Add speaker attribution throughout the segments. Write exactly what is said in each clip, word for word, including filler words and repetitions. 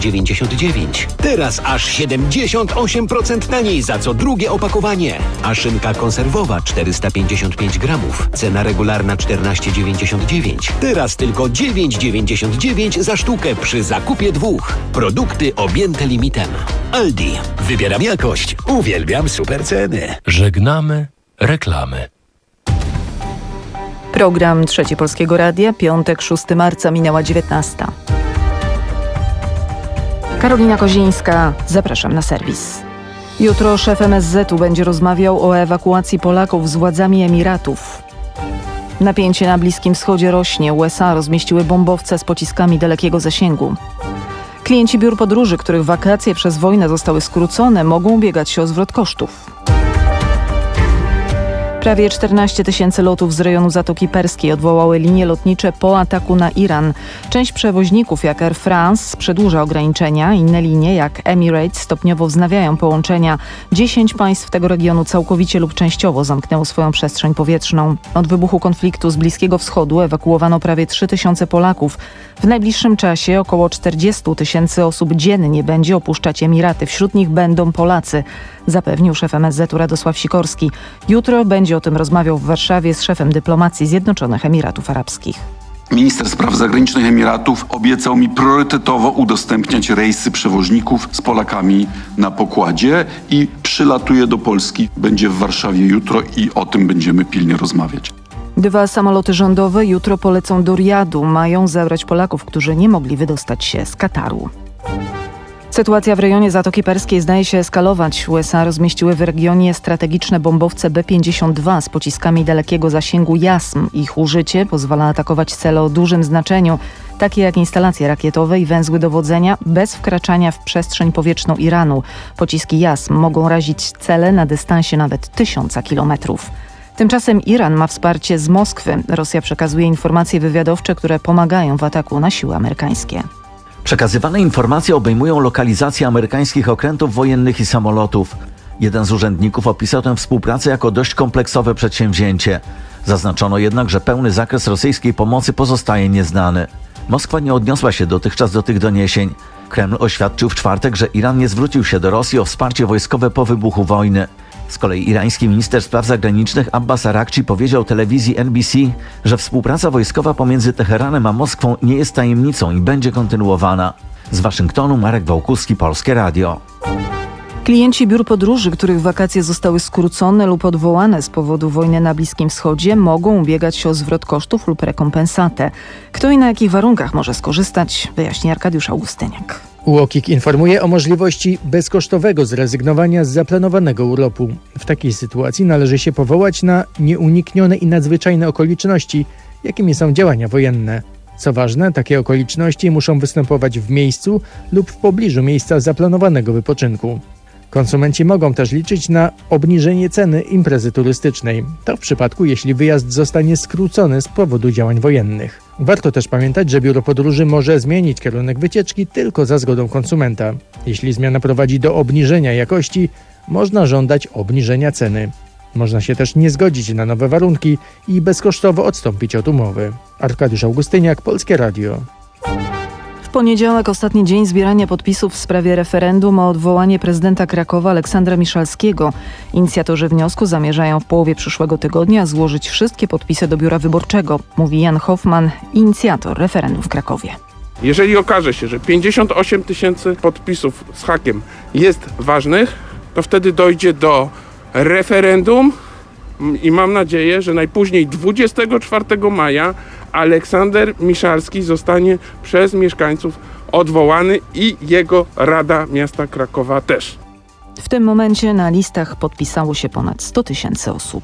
Speaker 1: dziewięćdziesiąt dziewięć. Teraz aż siedemdziesiąt osiem procent taniej za co drugie opakowanie. A szynka konserwowa czterysta pięćdziesiąt pięć gramów. Cena regularna czternaście dziewięćdziesiąt dziewięć. Teraz tylko dziewięć dziewięćdziesiąt dziewięć za sztukę przy zakupie dwóch. Produkty objęte limitem. Aldi. Wybieram jakość. Uwielbiam super ceny.
Speaker 2: Żegnamy reklamy.
Speaker 3: Program Trzeci Polskiego Radia, piątek, szóstego marca, minęła dziewiętnasta. Karolina Kozińska, zapraszam na serwis. Jutro szef M S Z u będzie rozmawiał o ewakuacji Polaków z władzami Emiratów. Napięcie na Bliskim Wschodzie rośnie. U S A rozmieściły bombowce z pociskami dalekiego zasięgu. Klienci biur podróży, których wakacje przez wojnę zostały skrócone, mogą ubiegać się o zwrot kosztów. Prawie czternaście tysięcy lotów z rejonu Zatoki Perskiej odwołały linie lotnicze po ataku na Iran. Część przewoźników jak Air France przedłuża ograniczenia, inne linie jak Emirates stopniowo wznawiają połączenia. Dziesięć państw tego regionu całkowicie lub częściowo zamknęło swoją przestrzeń powietrzną. Od wybuchu konfliktu z Bliskiego Wschodu ewakuowano prawie trzy tysiące Polaków. W najbliższym czasie około czterdzieści tysięcy osób dziennie będzie opuszczać Emiraty. Wśród nich będą Polacy, zapewnił szef M S Z u Radosław Sikorski. Jutro będzie o tym rozmawiał w Warszawie z szefem dyplomacji Zjednoczonych Emiratów Arabskich.
Speaker 4: Minister Spraw Zagranicznych Emiratów obiecał mi priorytetowo udostępniać rejsy przewoźników z Polakami na pokładzie i przylatuje do Polski. Będzie w Warszawie jutro i o tym będziemy pilnie rozmawiać.
Speaker 3: Dwa samoloty rządowe jutro polecą do Rijadu. Mają zabrać Polaków, którzy nie mogli wydostać się z Kataru. Sytuacja w rejonie Zatoki Perskiej zdaje się eskalować. U S A rozmieściły w regionie strategiczne bombowce B pięćdziesiąt dwa z pociskami dalekiego zasięgu JASM. Ich użycie pozwala atakować cele o dużym znaczeniu, takie jak instalacje rakietowe i węzły dowodzenia, bez wkraczania w przestrzeń powietrzną Iranu. Pociski JASM mogą razić cele na dystansie nawet tysiąca kilometrów. Tymczasem Iran ma wsparcie z Moskwy. Rosja przekazuje informacje wywiadowcze, które pomagają w ataku na siły amerykańskie.
Speaker 5: Przekazywane informacje obejmują lokalizację amerykańskich okrętów wojennych i samolotów. Jeden z urzędników opisał tę współpracę jako dość kompleksowe przedsięwzięcie. Zaznaczono jednak, że pełny zakres rosyjskiej pomocy pozostaje nieznany. Moskwa nie odniosła się dotychczas do tych doniesień. Kreml oświadczył w czwartek, że Iran nie zwrócił się do Rosji o wsparcie wojskowe po wybuchu wojny. Z kolei irański minister spraw zagranicznych Abbas Arakci powiedział telewizji N B C, że współpraca wojskowa pomiędzy Teheranem a Moskwą nie jest tajemnicą i będzie kontynuowana. Z Waszyngtonu Marek Wałkuski, Polskie Radio.
Speaker 3: Klienci biur podróży, których wakacje zostały skrócone lub odwołane z powodu wojny na Bliskim Wschodzie, mogą ubiegać się o zwrot kosztów lub rekompensatę. Kto i na jakich warunkach może skorzystać, wyjaśni Arkadiusz Augustyniak.
Speaker 6: U O K I K informuje o możliwości bezkosztowego zrezygnowania z zaplanowanego urlopu. W takiej sytuacji należy się powołać na nieuniknione i nadzwyczajne okoliczności, jakimi są działania wojenne. Co ważne, takie okoliczności muszą występować w miejscu lub w pobliżu miejsca zaplanowanego wypoczynku. Konsumenci mogą też liczyć na obniżenie ceny imprezy turystycznej. To w przypadku, jeśli wyjazd zostanie skrócony z powodu działań wojennych. Warto też pamiętać, że biuro podróży może zmienić kierunek wycieczki tylko za zgodą konsumenta. Jeśli zmiana prowadzi do obniżenia jakości, można żądać obniżenia ceny. Można się też nie zgodzić na nowe warunki i bezkosztowo odstąpić od umowy. Arkadiusz Augustyniak, Polskie Radio.
Speaker 3: W poniedziałek ostatni dzień zbierania podpisów w sprawie referendum o odwołanie prezydenta Krakowa Aleksandra Miszalskiego. Inicjatorzy wniosku zamierzają w połowie przyszłego tygodnia złożyć wszystkie podpisy do biura wyborczego, mówi Jan Hoffman, inicjator referendum w Krakowie.
Speaker 7: Jeżeli okaże się, że pięćdziesiąt osiem tysięcy podpisów z hakiem jest ważnych, to wtedy dojdzie do referendum i mam nadzieję, że najpóźniej dwudziestego czwartego maja Aleksander Miszalski zostanie przez mieszkańców odwołany i jego Rada Miasta Krakowa też.
Speaker 3: W tym momencie na listach podpisało się ponad sto tysięcy osób.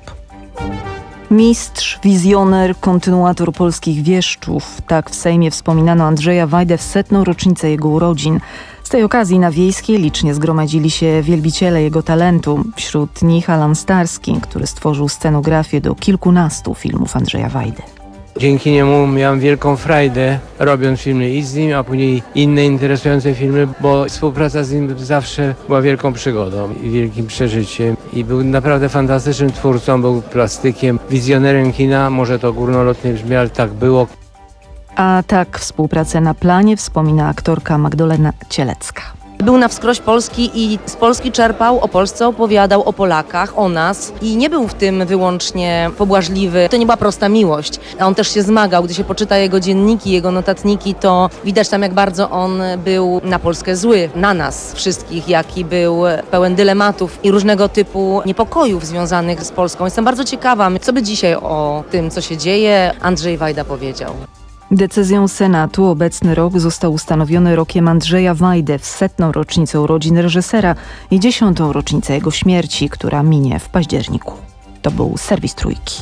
Speaker 3: Mistrz, wizjoner, kontynuator polskich wieszczów. Tak w Sejmie wspominano Andrzeja Wajdę w setną rocznicę jego urodzin. Z tej okazji na Wiejskiej licznie zgromadzili się wielbiciele jego talentu. Wśród nich Alan Starski, który stworzył scenografię do kilkunastu filmów Andrzeja Wajdy.
Speaker 8: Dzięki niemu miałem wielką frajdę robiąc filmy i z nim, a później inne interesujące filmy, bo współpraca z nim zawsze była wielką przygodą i wielkim przeżyciem. I był naprawdę fantastycznym twórcą, był plastykiem, wizjonerem kina, może to górnolotnie brzmi, ale tak było.
Speaker 3: A tak współpracę na planie wspomina aktorka Magdalena Cielecka.
Speaker 9: Był na wskroś Polski i z Polski czerpał, o Polsce opowiadał, o Polakach, o nas i nie był w tym wyłącznie pobłażliwy. To nie była prosta miłość, a on też się zmagał. Gdy się poczyta jego dzienniki, jego notatniki, to widać tam, jak bardzo on był na Polskę zły, na nas wszystkich, jaki był pełen dylematów i różnego typu niepokojów związanych z Polską. Jestem bardzo ciekawa, co by dzisiaj o tym, co się dzieje, Andrzej Wajda powiedział.
Speaker 3: Decyzją Senatu obecny rok został ustanowiony rokiem Andrzeja Wajdy w setną rocznicę urodzin reżysera i dziesiątą rocznicę jego śmierci, która minie w październiku. To był serwis Trójki.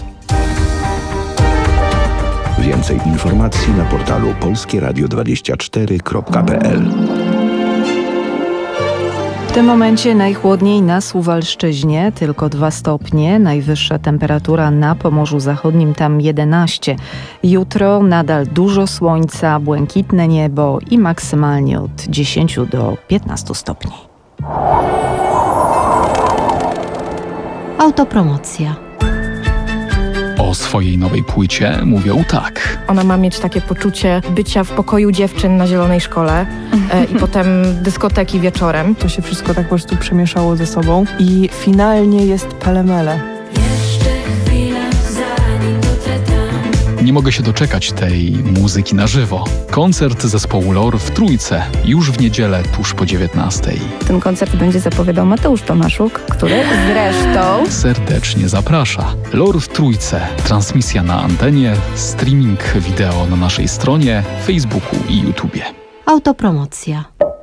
Speaker 10: Więcej informacji na portalu polskie radio dwadzieścia cztery kropka p l.
Speaker 3: W tym momencie najchłodniej na Suwalszczyźnie, tylko dwa stopnie, najwyższa temperatura na Pomorzu Zachodnim, tam jedenaście. Jutro nadal dużo słońca, błękitne niebo i maksymalnie od dziesięciu do piętnastu stopni.
Speaker 11: Autopromocja.
Speaker 12: O swojej nowej płycie mówią tak.
Speaker 13: Ona ma mieć takie poczucie bycia w pokoju dziewczyn na Zielonej Szkole e, i potem dyskoteki wieczorem.
Speaker 14: To się wszystko tak po prostu przemieszało ze sobą i finalnie jest pelemele.
Speaker 12: Nie mogę się doczekać tej muzyki na żywo. Koncert zespołu Lor w Trójce już w niedzielę tuż po dziewiętnastej.
Speaker 13: Ten koncert będzie zapowiadał Mateusz Tomaszuk, który zresztą
Speaker 12: serdecznie zaprasza. Lor w Trójce. Transmisja na antenie, streaming wideo na naszej stronie, Facebooku i YouTubie.
Speaker 11: Autopromocja.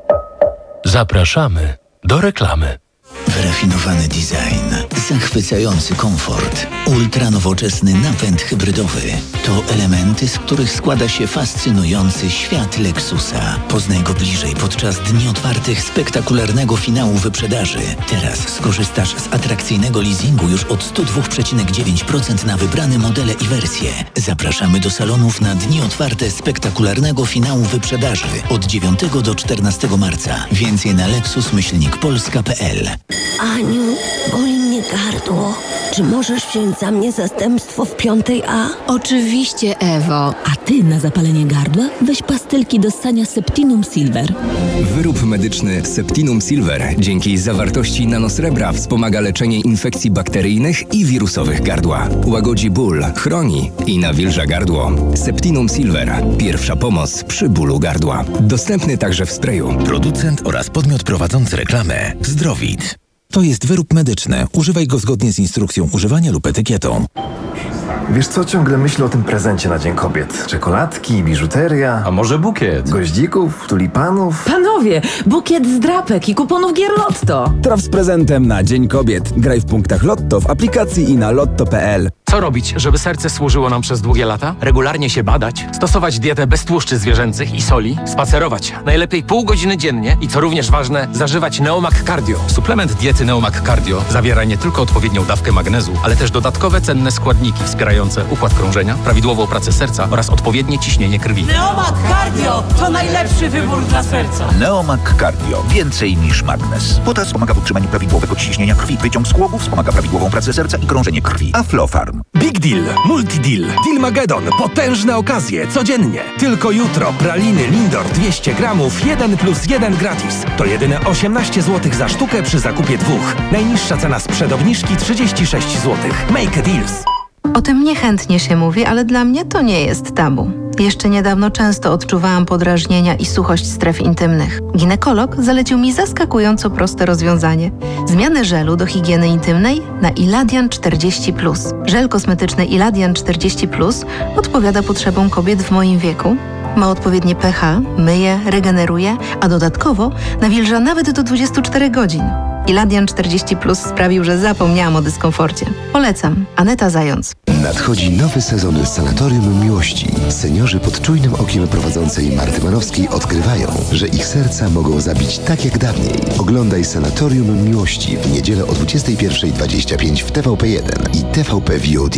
Speaker 2: Zapraszamy do reklamy.
Speaker 15: Wyrafinowany design, zachwycający komfort, ultranowoczesny napęd hybrydowy to elementy, z których składa się fascynujący świat Lexusa. Poznaj go bliżej podczas dni otwartych spektakularnego finału wyprzedaży. Teraz skorzystasz z atrakcyjnego leasingu już od sto dwa przecinek dziewięć procent na wybrane modele i wersje. Zapraszamy do salonów na dni otwarte spektakularnego finału wyprzedaży od dziewiątego do czternastego marca. Więcej na lexus myślnik polska kropka p l.
Speaker 16: Aniu, boli mnie gardło. Czy możesz wziąć za mnie zastępstwo w piątej A?
Speaker 17: Oczywiście, Ewo.
Speaker 16: A ty na zapalenie gardła weź pastylki do ssania Septinum Silver.
Speaker 18: Wyrób medyczny Septinum Silver dzięki zawartości nanosrebra wspomaga leczenie infekcji bakteryjnych i wirusowych gardła. Łagodzi ból, chroni i nawilża gardło. Septinum Silver. Pierwsza pomoc przy bólu gardła. Dostępny także w sprayu.
Speaker 19: Producent oraz podmiot prowadzący reklamę Zdrowid. To jest wyrób medyczny. Używaj go zgodnie z instrukcją używania lub etykietą.
Speaker 20: Wiesz co, ciągle myślę o tym prezencie na Dzień Kobiet. Czekoladki, biżuteria.
Speaker 21: A może bukiet?
Speaker 20: Goździków, tulipanów.
Speaker 22: Panowie, bukiet z drapek i kuponów gier Lotto.
Speaker 23: Traf z prezentem na Dzień Kobiet. Graj w punktach Lotto w aplikacji i na lotto kropka p l.
Speaker 24: Co robić, żeby serce służyło nam przez długie lata? Regularnie się badać, stosować dietę bez tłuszczy zwierzęcych i soli, spacerować, najlepiej pół godziny dziennie i co również ważne, zażywać Neomag Cardio. Suplement diety Neomag Cardio zawiera nie tylko odpowiednią dawkę magnezu, ale też dodatkowe cenne składniki wspierające układ krążenia, prawidłową pracę serca oraz odpowiednie ciśnienie krwi.
Speaker 22: Neomag Cardio to najlepszy wybór dla serca.
Speaker 19: Neomag Cardio. Więcej niż magnes. Potas wspomaga w utrzymaniu prawidłowego ciśnienia krwi. Wyciąg z kłobów wspomaga prawidłową pracę serca i krążenie krwi. Aflofarm.
Speaker 25: Big Deal, Multi-Deal, Dealmagedon, potężne okazje, codziennie. Tylko jutro praliny Lindor dwieście gramów, jeden plus jeden gratis. To jedyne osiemnaście złotych za sztukę przy zakupie dwóch. Najniższa cena sprzed obniżki trzydzieści sześć złotych. Make a deals.
Speaker 26: O tym niechętnie się mówi, ale dla mnie to nie jest tabu. Jeszcze niedawno często odczuwałam podrażnienia i suchość stref intymnych. Ginekolog zalecił mi zaskakująco proste rozwiązanie. Zmianę żelu do higieny intymnej na Iladian czterdzieści plus. Żel kosmetyczny Iladian czterdzieści plus odpowiada potrzebom kobiet w moim wieku. Ma odpowiednie pH, myje, regeneruje, a dodatkowo nawilża nawet do dwudziestu czterech godzin. Iladian czterdzieści plus sprawił, że zapomniałam o dyskomforcie. Polecam. Aneta Zając.
Speaker 27: Nadchodzi nowy sezon Sanatorium Miłości. Seniorzy pod czujnym okiem prowadzącej Marty Manowskiej odkrywają, że ich serca mogą zabić tak jak dawniej. Oglądaj Sanatorium Miłości w niedzielę o dwudziestej pierwszej dwadzieścia pięć w T V P jeden i T V P V O D.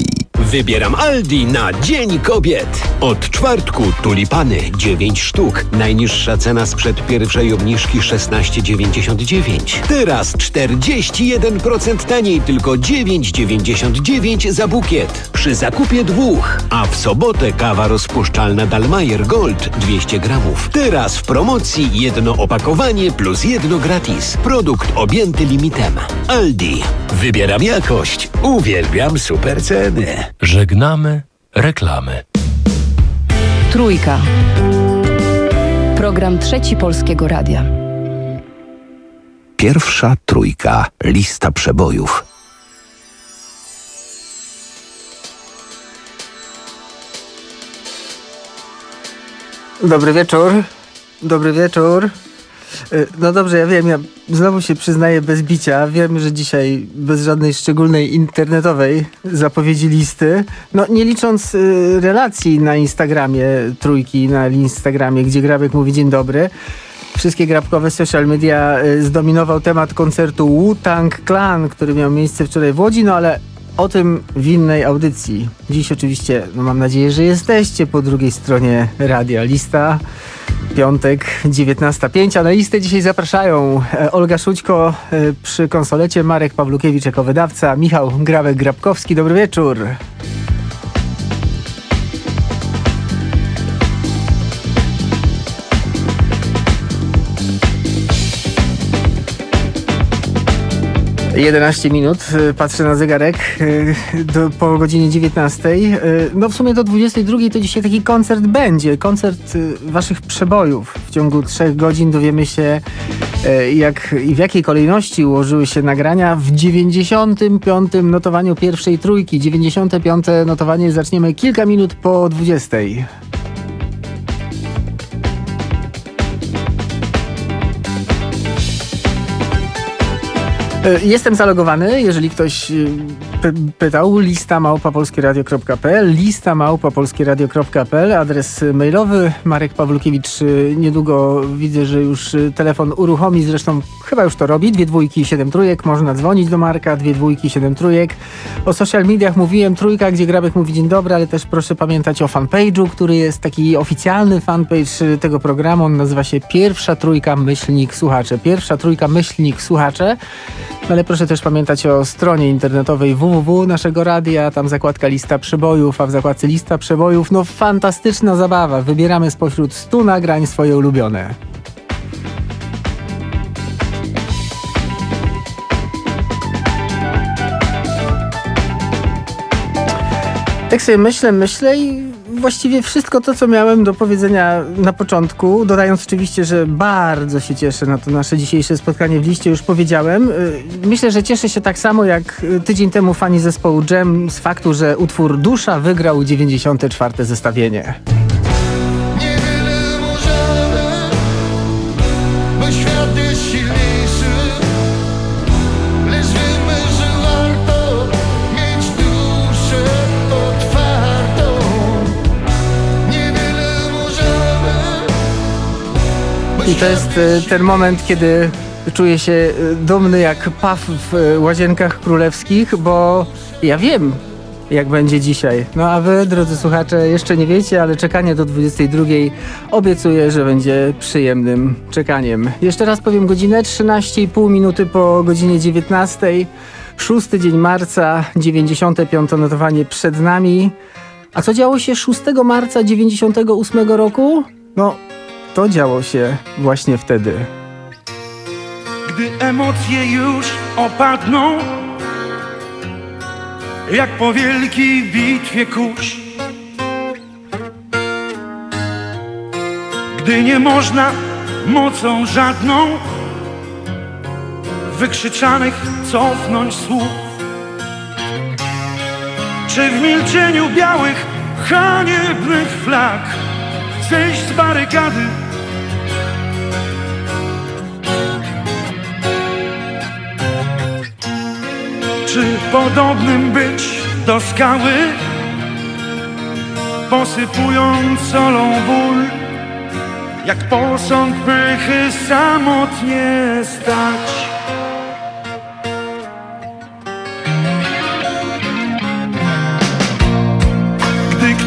Speaker 1: Wybieram Aldi na Dzień Kobiet. Od czwartku tulipany dziewięć sztuk. Najniższa cena sprzed pierwszej obniżki szesnaście dziewięćdziesiąt dziewięć. Teraz czterdzieści jeden procent taniej, tylko dziewięć dziewięćdziesiąt dziewięć za bukiet. Przy zakupie dwóch. A w sobotę kawa rozpuszczalna Dalmayer Gold dwieście gramów. Teraz w promocji jedno opakowanie plus jedno gratis. Produkt objęty limitem. Aldi. Wybieram jakość. Uwielbiam super ceny.
Speaker 2: Żegnamy reklamy.
Speaker 4: Trójka. Program Trzeci Polskiego Radia.
Speaker 10: Pierwsza trójka. Lista przebojów.
Speaker 5: Dobry wieczór. Dobry wieczór. No dobrze, ja wiem, ja znowu się przyznaję bez bicia. Wiem, że dzisiaj bez żadnej szczególnej internetowej zapowiedzi listy. No nie licząc y, relacji na Instagramie, trójki na Instagramie, gdzie Grabek mówi dzień dobry. Wszystkie grabkowe social media y, zdominował temat koncertu Wu-Tang Clan, który miał miejsce wczoraj w Łodzi, no ale o tym w innej audycji. Dziś oczywiście, no mam nadzieję, że jesteście po drugiej stronie radia. Lista, piątek, dziewiętnasta pięć, a na listę dzisiaj zapraszają Olga Szućko przy konsolecie, Marek Pawlukiewicz jako wydawca, Michał Grabek-Grabkowski. Dobry wieczór. jedenaście minut, patrzę na zegarek, do, po godzinie dziewiętnastej. No w sumie do dwudziestej drugiej to dzisiaj taki koncert będzie. Koncert waszych przebojów. W ciągu trzech godzin dowiemy się, jak i w jakiej kolejności ułożyły się nagrania w dziewięćdziesiątym piątym notowaniu pierwszej trójki. dziewięćdziesiąte piąte notowanie zaczniemy kilka minut po dwudziestej. Jestem zalogowany, jeżeli ktoś py- pytał, lista małpa polskieradio kropka p l, lista małpa polskieradio kropka p l, adres mailowy. Marek Pawlukiewicz niedługo widzę, że już telefon uruchomi, zresztą chyba już to robi, dwie dwójki, siedem trójek, można dzwonić do Marka, dwie dwójki, siedem trójek. O social mediach mówiłem, trójka, gdzie Grabek mówi dzień dobry, ale też proszę pamiętać o fanpage'u, który jest taki oficjalny fanpage tego programu, on nazywa się Pierwsza Trójka Myślnik Słuchacze. Pierwsza Trójka Myślnik Słuchacze. Ale proszę też pamiętać o stronie internetowej w w w naszego radia, tam zakładka lista przebojów, a w zakładce lista przebojów, no fantastyczna zabawa. Wybieramy spośród stu nagrań swoje ulubione. Tak sobie myślę, myślę i właściwie wszystko to, co miałem do powiedzenia na początku, dodając oczywiście, że bardzo się cieszę na to nasze dzisiejsze spotkanie w liście, już powiedziałem. Myślę, że cieszę się tak samo jak tydzień temu fani zespołu Dżem z faktu, że utwór Dusza wygrał dziewięćdziesiąte czwarte zestawienie. I to jest ten moment, kiedy czuję się dumny jak paw w Łazienkach Królewskich, bo ja wiem, jak będzie dzisiaj. No a wy, drodzy słuchacze, jeszcze nie wiecie, ale czekanie do dwudziestej drugiej obiecuję, że będzie przyjemnym czekaniem. Jeszcze raz powiem godzinę, trzynaście i pół minuty po godzinie dziewiętnastej. Szósty dzień marca, dziewięćdziesiąte piąte notowanie przed nami. A co działo się szóstego marca dziewięćdziesiątego ósmego roku? No, to działo się właśnie wtedy.
Speaker 6: Gdy emocje już opadną, jak po wielkiej bitwie kurz, gdy nie można mocą żadną wykrzyczanych cofnąć słów, czy w milczeniu białych, haniebnych flag zejść z barykady, czy podobnym być do skały, posypując solą ból, jak posąg pychy samotnie stać.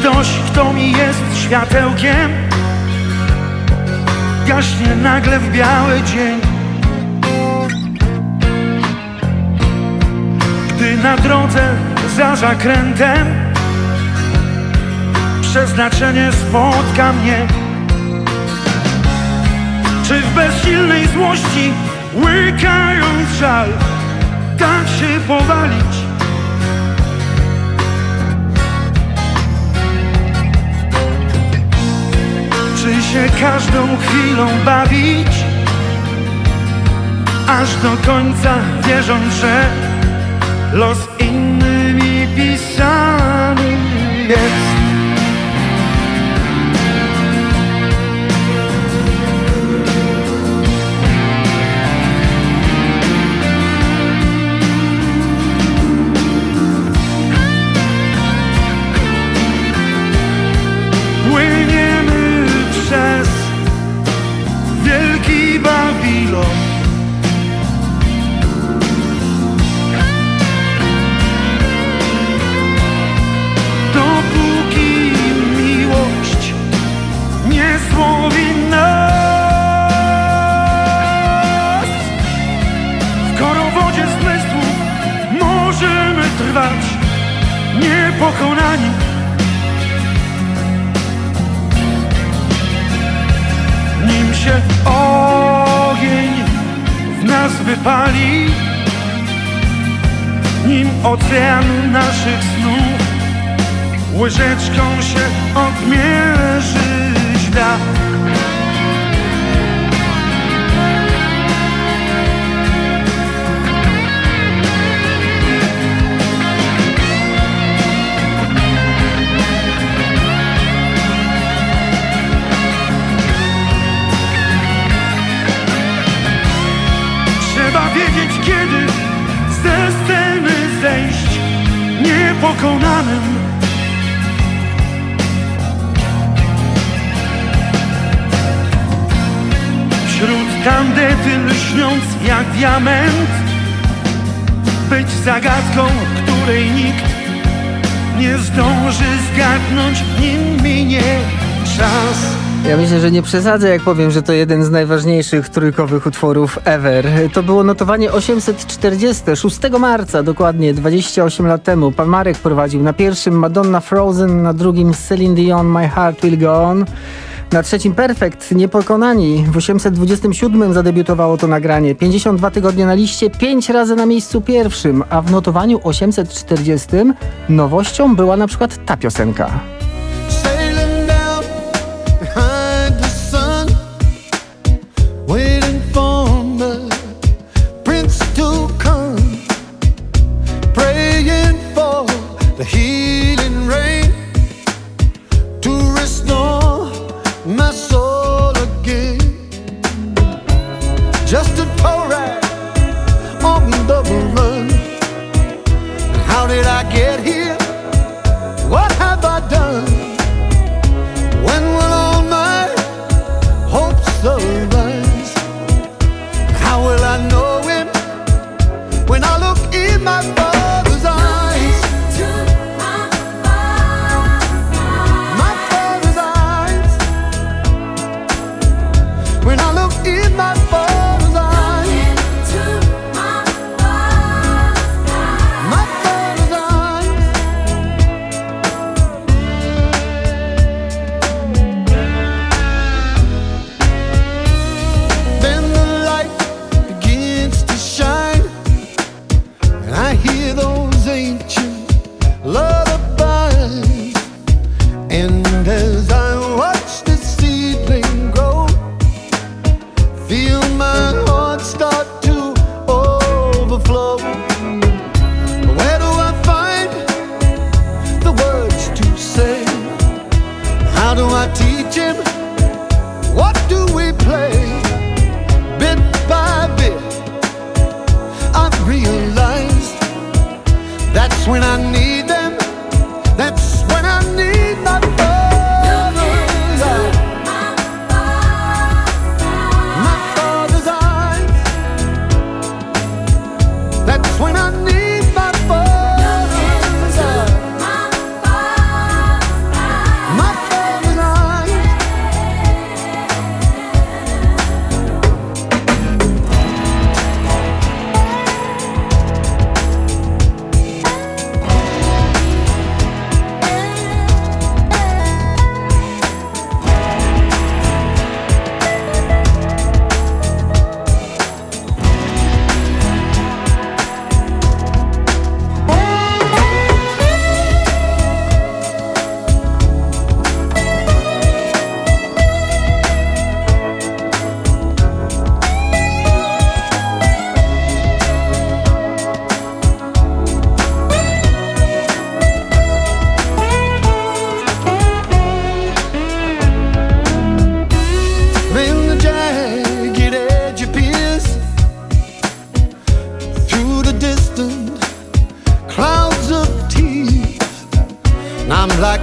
Speaker 6: Ktoś, kto mi jest światełkiem, gaśnie nagle w biały dzień. Gdy na drodze za zakrętem przeznaczenie spotka mnie, czy w bezsilnej złości, łykając żal, tak się powalić? Czy się każdą chwilą bawić, aż do końca wierząc, że los innymi pisany jest? Płyniemy przez wielki Babilon, dopóki miłość nie złowi nas. W korowodzie zmysłów możemy trwać niepokonani, nim się ogień w nas wypali, nim ocean naszych snów łyżeczką się odmierzy świat. Trzeba wiedzieć, kiedy ze sceny zejść niepokonanym. Wśród tandety lśniąc jak diament, być zagadką, której nikt nie zdąży zgadnąć, nim minie czas.
Speaker 5: Ja myślę, że nie przesadzę, jak powiem, że to jeden z najważniejszych trójkowych utworów ever. To było notowanie osiemset czterdzieste, szóstego marca, dokładnie dwadzieścia osiem lat temu. Pan Marek prowadził na pierwszym Madonna Frozen, na drugim Celine Dion My Heart Will Go On, na trzecim Perfect, Niepokonani. W osiemset dwudziestym siódmym zadebiutowało to nagranie. pięćdziesiąt dwa tygodnie na liście, pięć razy na miejscu pierwszym, a w notowaniu osiemset czterdziestym nowością była na przykład ta piosenka.
Speaker 3: Waiting for the prince to come, praying for the healing rain to restore my soul again. Just a toll ride on the run. How did I get here? What have I done? When will all my hopes arise? How will I know him when I look in my Father's eyes? My Father's eyes. When I look in my Father's eyes.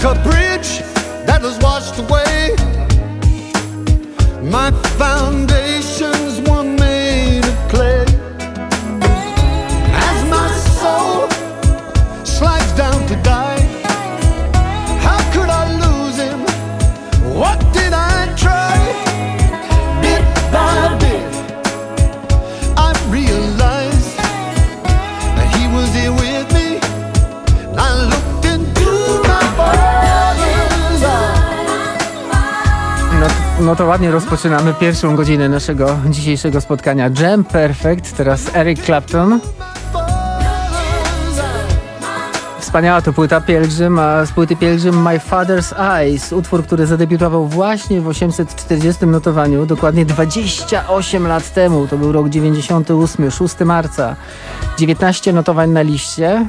Speaker 3: like a bridge that was washed away. My foundations were made of clay. As my soul slides down to die, how could I lose him? What did I try? Bit by bit I realized that he was here with me. I looked into my father's eyes.
Speaker 5: No, no to ładnie rozpoczynamy pierwszą godzinę naszego dzisiejszego spotkania. Jam Perfect, teraz Eric Clapton. Wspaniała to płyta Pielgrzym, a z płyty Pielgrzym My Father's Eyes, utwór, który zadebiutował właśnie w osiemset czterdziestym notowaniu, dokładnie dwadzieścia osiem lat temu. To był rok dziewięćdziesiąty ósmy, szóstego marca. dziewiętnaście notowań na liście.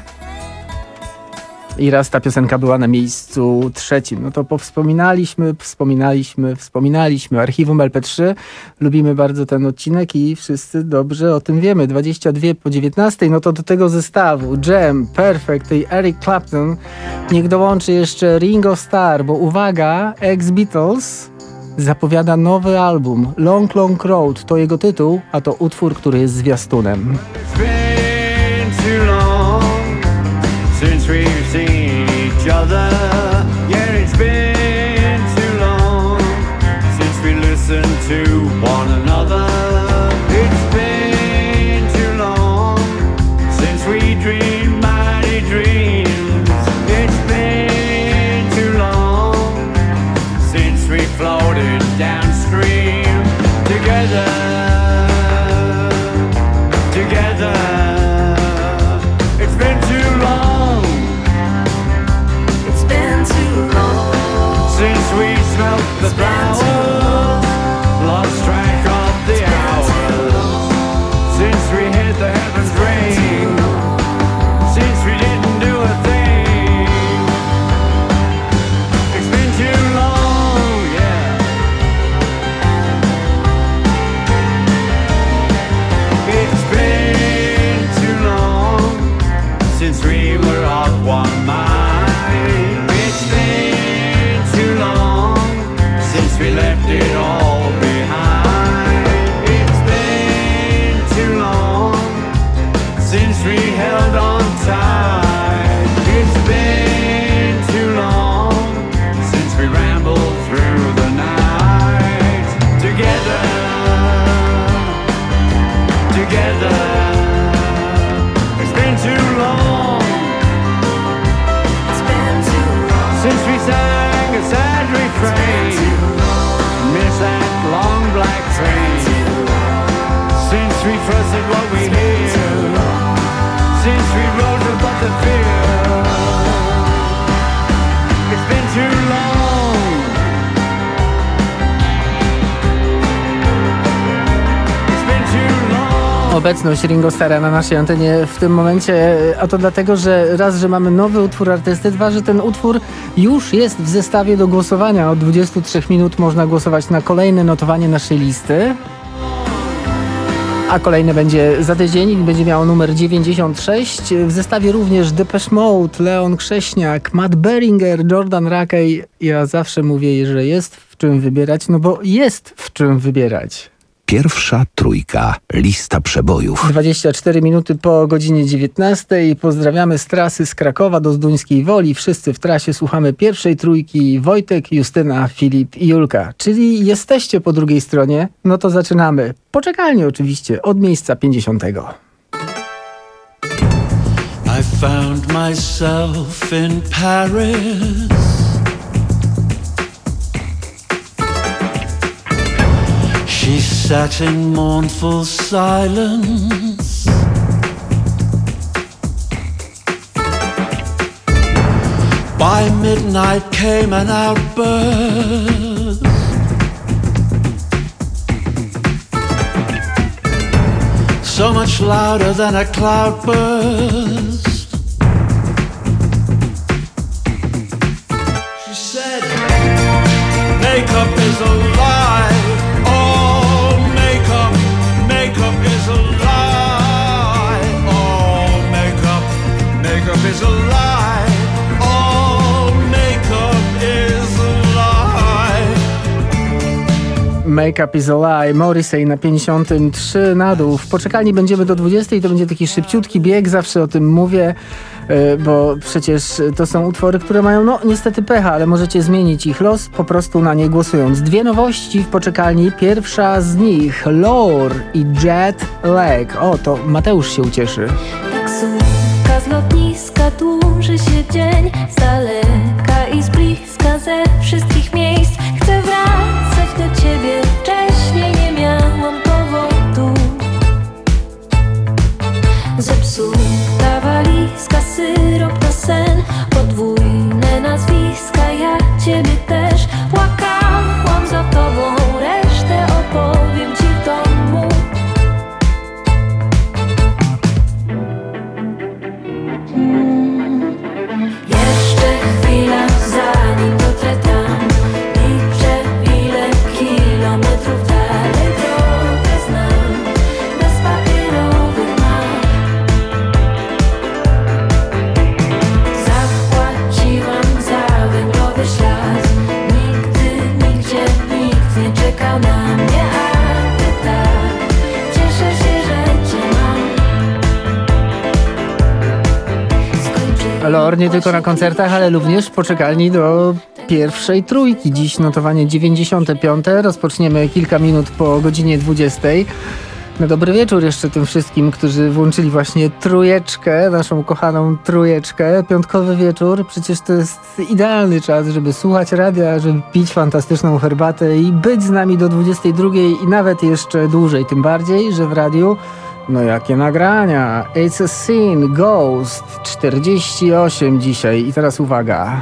Speaker 5: I raz ta piosenka była na miejscu trzecim. No to powspominaliśmy, wspominaliśmy, wspominaliśmy. Archiwum L P trzy. Lubimy bardzo ten odcinek i wszyscy dobrze o tym wiemy. dwadzieścia dwie po dziewiętnastej. No to do tego zestawu Jam, Perfect i Eric Clapton niech dołączy jeszcze Ringo Starr, bo uwaga, ex-Beatles zapowiada nowy album. Long Long Road to jego tytuł, a to utwór, który jest zwiastunem.
Speaker 6: Since we've seen each other, yeah, it's been too long since we listened to one another. It's been too long since we dreamed mighty dreams. It's been too long since we floated downstream together, together. It's been too long. Since we smelt the flowers, lost track of the hours. Since we hit the heavens ring, since we didn't do a thing. It's been too long, yeah. It's been too long since we were of one mind. It's been too long since we left it all behind. It's been too long since we held on tight. It's been too long since we rambled through the night together, together. It's been too long. It's been too long since we sang a sad refrain. Miss that long black train. Since we trusted what we hear. Since we rose above the fear. It's been too long. It's been too long.
Speaker 5: Obecność Ringo Starra na naszej antenie w tym momencie, a to dlatego, że raz, że mamy nowy utwór artysty, dwa, że ten utwór już jest w zestawie do głosowania. Od dwudziestu trzech minut można głosować na kolejne notowanie naszej listy. A kolejne będzie za tydzień i będzie miało numer dziewięćdziesiąt sześć. W zestawie również Depeche Mode, Leon Krześniak, Matt Berringer, Jordan Rakey. Ja zawsze mówię, że jest w czym wybierać, no bo jest w czym wybierać.
Speaker 27: Pierwsza trójka, lista przebojów.
Speaker 5: dwadzieścia cztery minuty po godzinie dziewiętnastej. Pozdrawiamy z trasy z Krakowa do Zduńskiej Woli. Wszyscy w trasie słuchamy pierwszej trójki. Wojtek, Justyna, Filip i Julka. Czyli jesteście po drugiej stronie? No to zaczynamy. Poczekalnie oczywiście, od miejsca pięćdziesiątego.
Speaker 6: I found myself in Paris. She sat in mournful silence. By midnight came an outburst. So much louder than a cloudburst. She said, makeup is a lie. Oh, makeup, makeup is a lie. Oh, makeup, makeup is a lie. Oh, makeup.
Speaker 5: Makeup is a Lie, Morrissey na pięćdziesiątym trzy na dół. W poczekalni będziemy do dwudziestej, to będzie taki szybciutki bieg, zawsze o tym mówię, bo przecież to są utwory, które mają no niestety pecha, ale możecie zmienić ich los po prostu na nie głosując. Dwie nowości w poczekalni, pierwsza z nich Lore i Jet Lag. O, to Mateusz się ucieszy.
Speaker 7: Taksówka z lotniska, dłuży się dzień, z daleka i z bliska, ze wszystkich miejsc. Chcę wracać do ciebie, wcześniej nie miałam powodu. Zepsuta walizka, syrop na sen, podwójne nazwiska, ja ciebie też. Płakałam za tobą, resztę opowiem ci w domu. Hmm. Jeszcze chwila, zanim dotrę tam. Liczę ile kilometrów dalej, drogę znam, bez papierowych map. Zapłaciłam za węglowy ślad. Nigdy, nigdzie, nikt nie czekał na mnie, a ty tak. Cieszę się, że cię mam.
Speaker 5: Lore nie tylko na koncertach, ale również w poczekalni do pierwszej trójki. Dziś notowanie dziewięćdziesiąte piąte. Rozpoczniemy kilka minut po godzinie dwudziestej. No dobry wieczór jeszcze tym wszystkim, którzy włączyli właśnie trójeczkę, naszą kochaną trójeczkę. Piątkowy wieczór, przecież to jest idealny czas, żeby słuchać radia, żeby pić fantastyczną herbatę i być z nami do dwudziestej drugiej i nawet jeszcze dłużej. Tym bardziej, że w radiu no jakie nagrania. It's a Sin, Ghost, czterdzieści osiem dzisiaj. I teraz uwaga.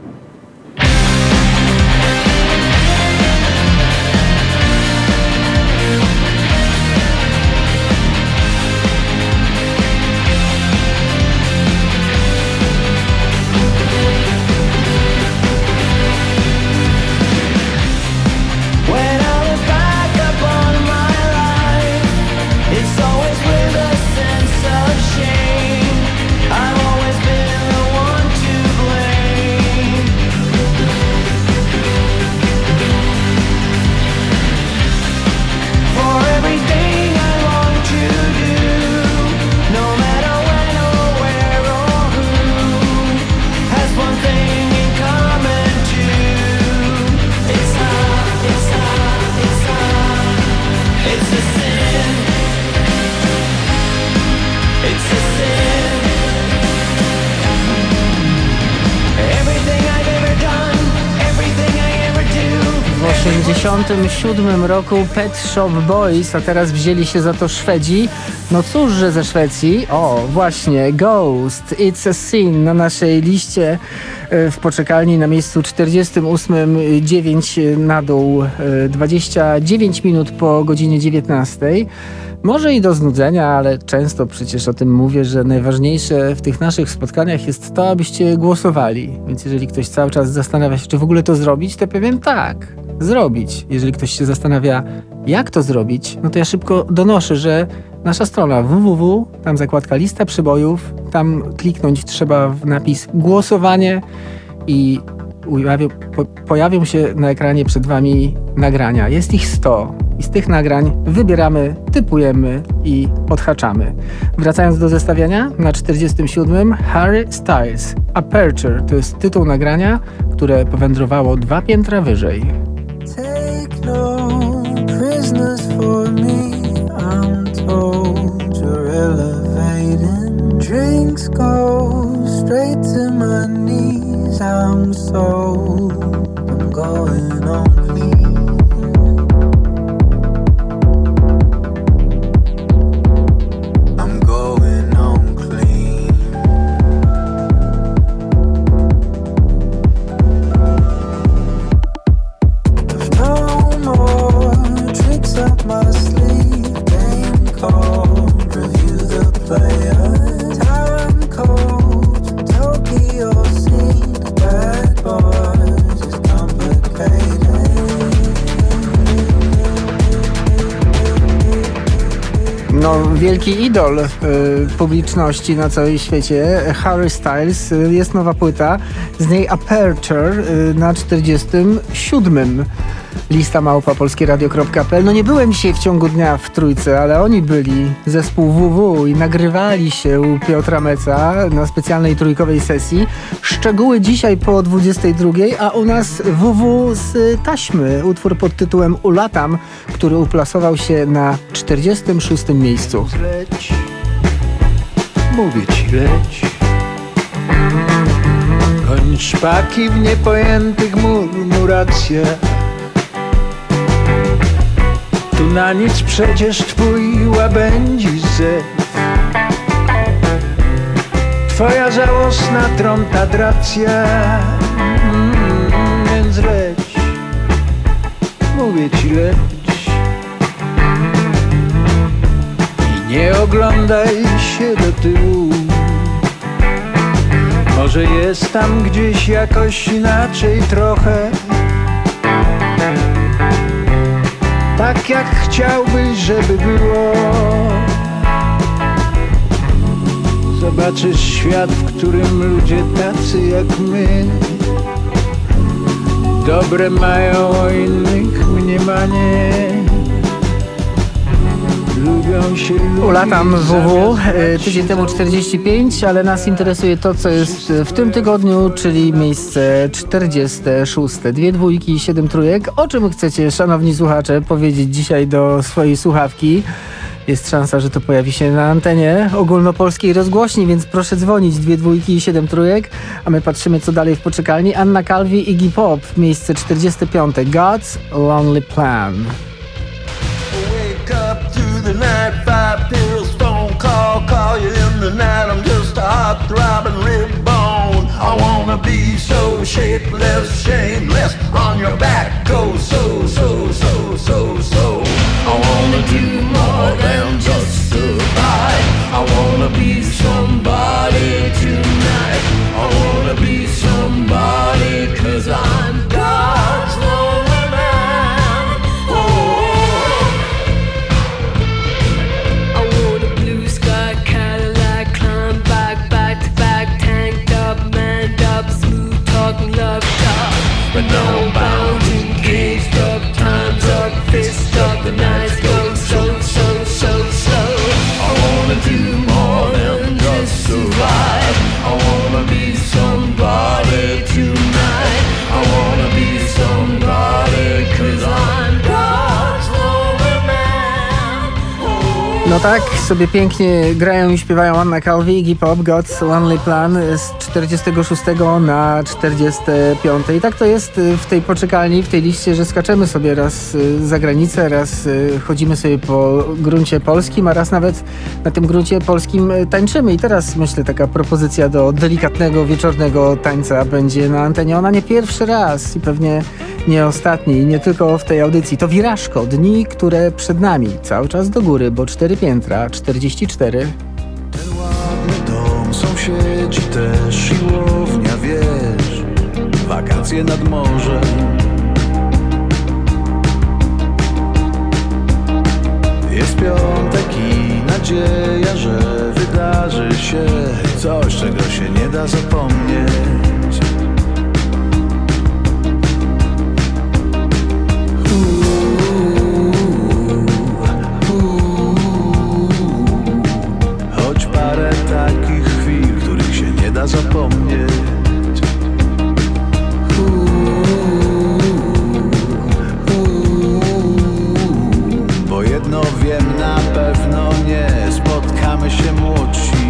Speaker 5: W osiemdziesiątym siódmym roku Pet Shop Boys, a teraz wzięli się za to Szwedzi. No cóż, że ze Szwecji. O, właśnie, Ghost, It's a Sin na naszej liście w poczekalni na miejscu czterdziestym ósmym, dziewięć na dół, dwadzieścia dziewięć minut po godzinie dziewiętnastej. Może i do znudzenia, ale często przecież o tym mówię, że najważniejsze w tych naszych spotkaniach jest to, abyście głosowali. Więc jeżeli ktoś cały czas zastanawia się, czy w ogóle to zrobić, to powiem tak, zrobić. Jeżeli ktoś się zastanawia, jak to zrobić, no to ja szybko donoszę, że nasza strona www, tam zakładka lista przybojów, tam kliknąć trzeba w napis głosowanie i ujawią, po, pojawią się na ekranie przed wami nagrania. Jest ich sto. I z tych nagrań wybieramy, typujemy i odhaczamy. Wracając do zestawiania, na czterdziestym siódmym Harry Styles, Aperture, to jest tytuł nagrania, które powędrowało dwa piętra wyżej.
Speaker 8: Take no prisoners for me, I'm told you're elevating. Drinks go straight to my knees, I'm sold, I'm going on clean.
Speaker 5: Wielki idol y, publiczności na całym świecie, Harry Styles, y, jest nowa płyta, z niej Aperture y, na czterdziestym siódmym. lista małpa polskieradio kropka pe el. No nie byłem dzisiaj w ciągu dnia w Trójce, ale oni byli, zespół W W, i nagrywali się u Piotra Meca na specjalnej trójkowej sesji. Szczegóły dzisiaj po dwudziestej drugiej, a u nas W W z taśmy. Utwór pod tytułem Ulatam, który uplasował się na czterdziestym szóstym miejscu.
Speaker 3: Leć, mówię ci leć. Koń szpaki w niepojętych murmuracjach. Tu na nic przecież twój łabędzi zew. Twoja żałosna trątadracja. Mm, więc leć, mówię ci leć. I nie oglądaj się do tyłu. Może jest tam gdzieś jakoś inaczej trochę. Tak jak chciałbyś, żeby było. Zobaczysz świat, w którym ludzie tacy jak my dobre mają o innych mniemanie. Lubią się lubić.
Speaker 5: Ulatam W W, tydzień temu czterdzieści pięć, ale nas interesuje to, co jest w tym tygodniu, czyli miejsce czterdzieste szóste. Dwie dwójki i siedem trójek. O czym chcecie, szanowni słuchacze, powiedzieć dzisiaj do swojej słuchawki? Jest szansa, że to pojawi się na antenie ogólnopolskiej rozgłośni, więc proszę dzwonić. Dwie dwójki i siedem trójek, a my patrzymy, co dalej w poczekalni. Anna Calvi, Iggy Pop, miejsce czterdzieste piąte. God's Lonely Plan.
Speaker 9: The night, five pills, phone call, call you in the night. I'm just a hot throbbing rib bone. I wanna be so shapeless, shameless. On your back, go so, so, so, so, so. I wanna do more than just survive. I wanna be somebody tonight. I wanna be somebody, 'cause I'm God's lonely man. Oh. But no bounds engaged up, time's up, fist up, the nights go so, so, so slow. I wanna do more than just survive. I wanna be somebody tonight. I wanna be somebody, 'cause I'm God's lonely man. Oh.
Speaker 5: No tak, sobie pięknie grają i śpiewają Anna Calvi, Iggy Pop, God's Lonely Plan z czterdziestego szóstego na czterdzieste piąte. I tak to jest w tej poczekalni, w tej liście, że skaczemy sobie raz za granicę, raz chodzimy sobie po gruncie polskim, a raz nawet na tym gruncie polskim tańczymy. I teraz, myślę, taka propozycja do delikatnego, wieczornego tańca będzie na antenie. Ona nie pierwszy raz i pewnie nie ostatni, i nie tylko w tej audycji. To Wirażko, dni, które przed nami. Cały czas do góry, bo cztery piętra, czterdzieści cztery.
Speaker 3: Ten ładny dom, sąsiedzi też, siłownia, wiesz, wakacje nad morzem. Jest piątek i nadzieja, że wydarzy się coś, czego się nie da zapomnieć. Choć parę takich chwil, których się nie da zapomnieć. Bo jedno wiem na pewno, nie spotkamy się młodsi.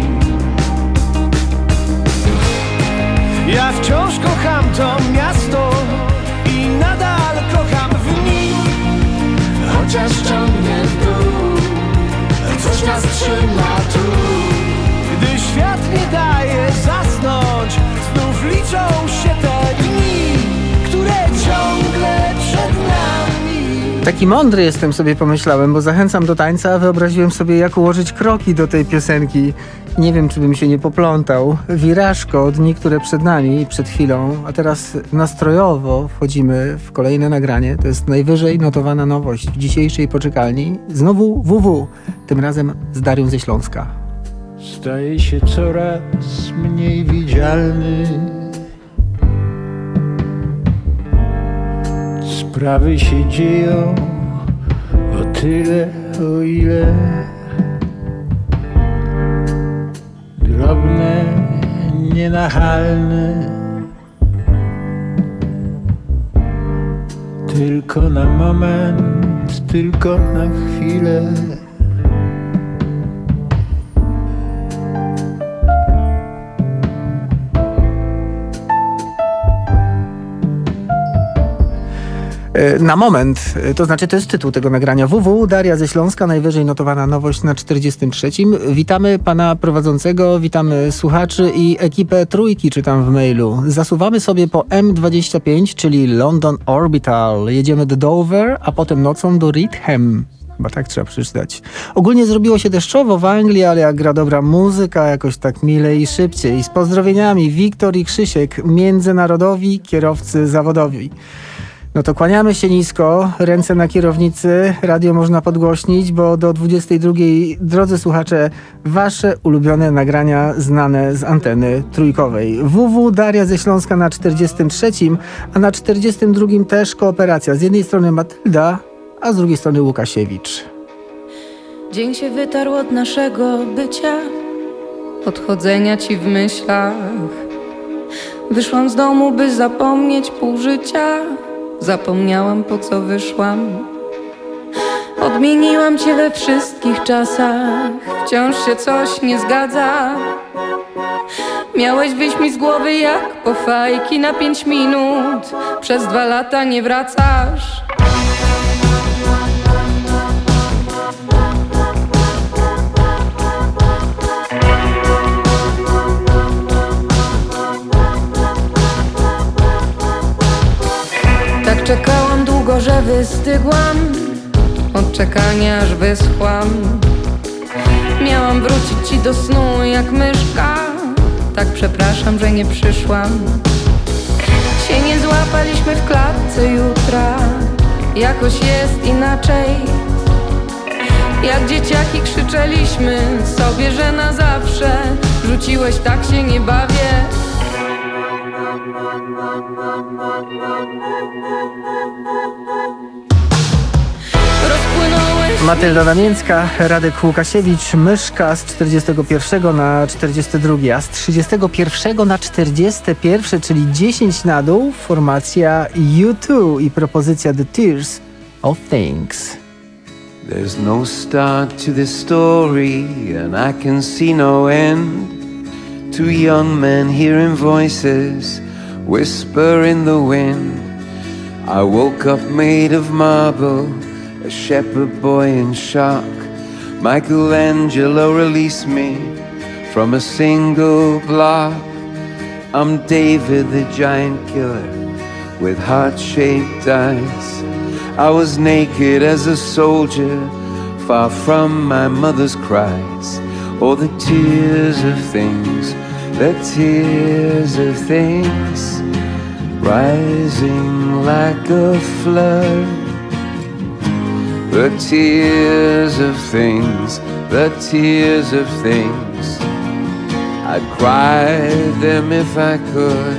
Speaker 3: Ja wciąż kocham to miasto i nadal kocham w nim. Chociaż ciągnie w dół, coś nas trzyma tu. Gdy świat nie daje zasnąć, znów liczą się te dni, które ciągle przed nami.
Speaker 5: Taki mądry jestem, sobie pomyślałem, bo zachęcam do tańca, a wyobraziłem sobie, jak ułożyć kroki do tej piosenki. Nie wiem, czy bym się nie poplątał. Wirażko, dni, które przed nami i przed chwilą, a teraz nastrojowo wchodzimy w kolejne nagranie. To jest najwyżej notowana nowość w dzisiejszej poczekalni. Znowu W W, tym razem z Darią ze Śląska.
Speaker 3: Staje się coraz mniej widzialny.
Speaker 11: Sprawy się dzieją o tyle, o ile drobne, nienachalne, tylko na moment, tylko na chwilę.
Speaker 5: Na moment, to znaczy to jest tytuł tego nagrania. W W, Daria ze Śląska, najwyżej notowana nowość na czterdziestym trzecim. Witamy pana prowadzącego, witamy słuchaczy i ekipę Trójki, czytam w mailu. Zasuwamy sobie po M dwadzieścia pięć, czyli London Orbital. Jedziemy do Dover, a potem nocą do Reedham. Chyba tak trzeba przeczytać. Ogólnie zrobiło się deszczowo w Anglii, ale jak gra dobra muzyka, jakoś tak milej i szybciej. Z pozdrowieniami Wiktor i Krzysiek, międzynarodowi kierowcy zawodowi. No to kłaniamy się nisko, ręce na kierownicy, radio można podgłośnić, bo do dwudziestej drugiej, drodzy słuchacze, wasze ulubione nagrania znane z anteny trójkowej. W W, Daria ze Śląska na czterdziestym trzecim, a na czterdziestym drugim też kooperacja. Z jednej strony Matylda, a z drugiej strony Łukasiewicz.
Speaker 12: Dzień się wytarł od naszego bycia, odchodzenia ci w myślach. Wyszłam z domu, by zapomnieć pół życia. Zapomniałam, po co wyszłam. Odmieniłam cię we wszystkich czasach. Wciąż się coś nie zgadza. Miałeś wyjść mi z głowy jak po fajki na pięć minut. Przez dwa lata nie wracasz. Tak czekałam długo, że wystygłam. Od czekania aż wyschłam. Miałam wrócić ci do snu jak myszka. Tak przepraszam, że nie przyszłam. Się nie złapaliśmy w klatce jutra. Jakoś jest inaczej. Jak dzieciaki krzyczeliśmy sobie, że na zawsze. Rzuciłeś, tak się nie bawię.
Speaker 5: Matylda Damięcka, Radek Łukasiewicz, Myszka z czterdziestego pierwszego na czterdziesty drugi, a z trzydziestego pierwszego na czterdziesty pierwszy, czyli dziesięć na dół, formacja U dwa i propozycja The Tears of Things.
Speaker 13: There's no start to this story and I can see no end. Two young men hearing voices whisper in the wind. I woke up made of marble, a shepherd boy in shock. Michelangelo released me from a single block. I'm David the giant killer with heart-shaped eyes. I was naked as a soldier, far from my mother's cries. Oh, the tears of things, the tears of things, rising like a flood. The tears of things, the tears of things, I'd cry them if I could.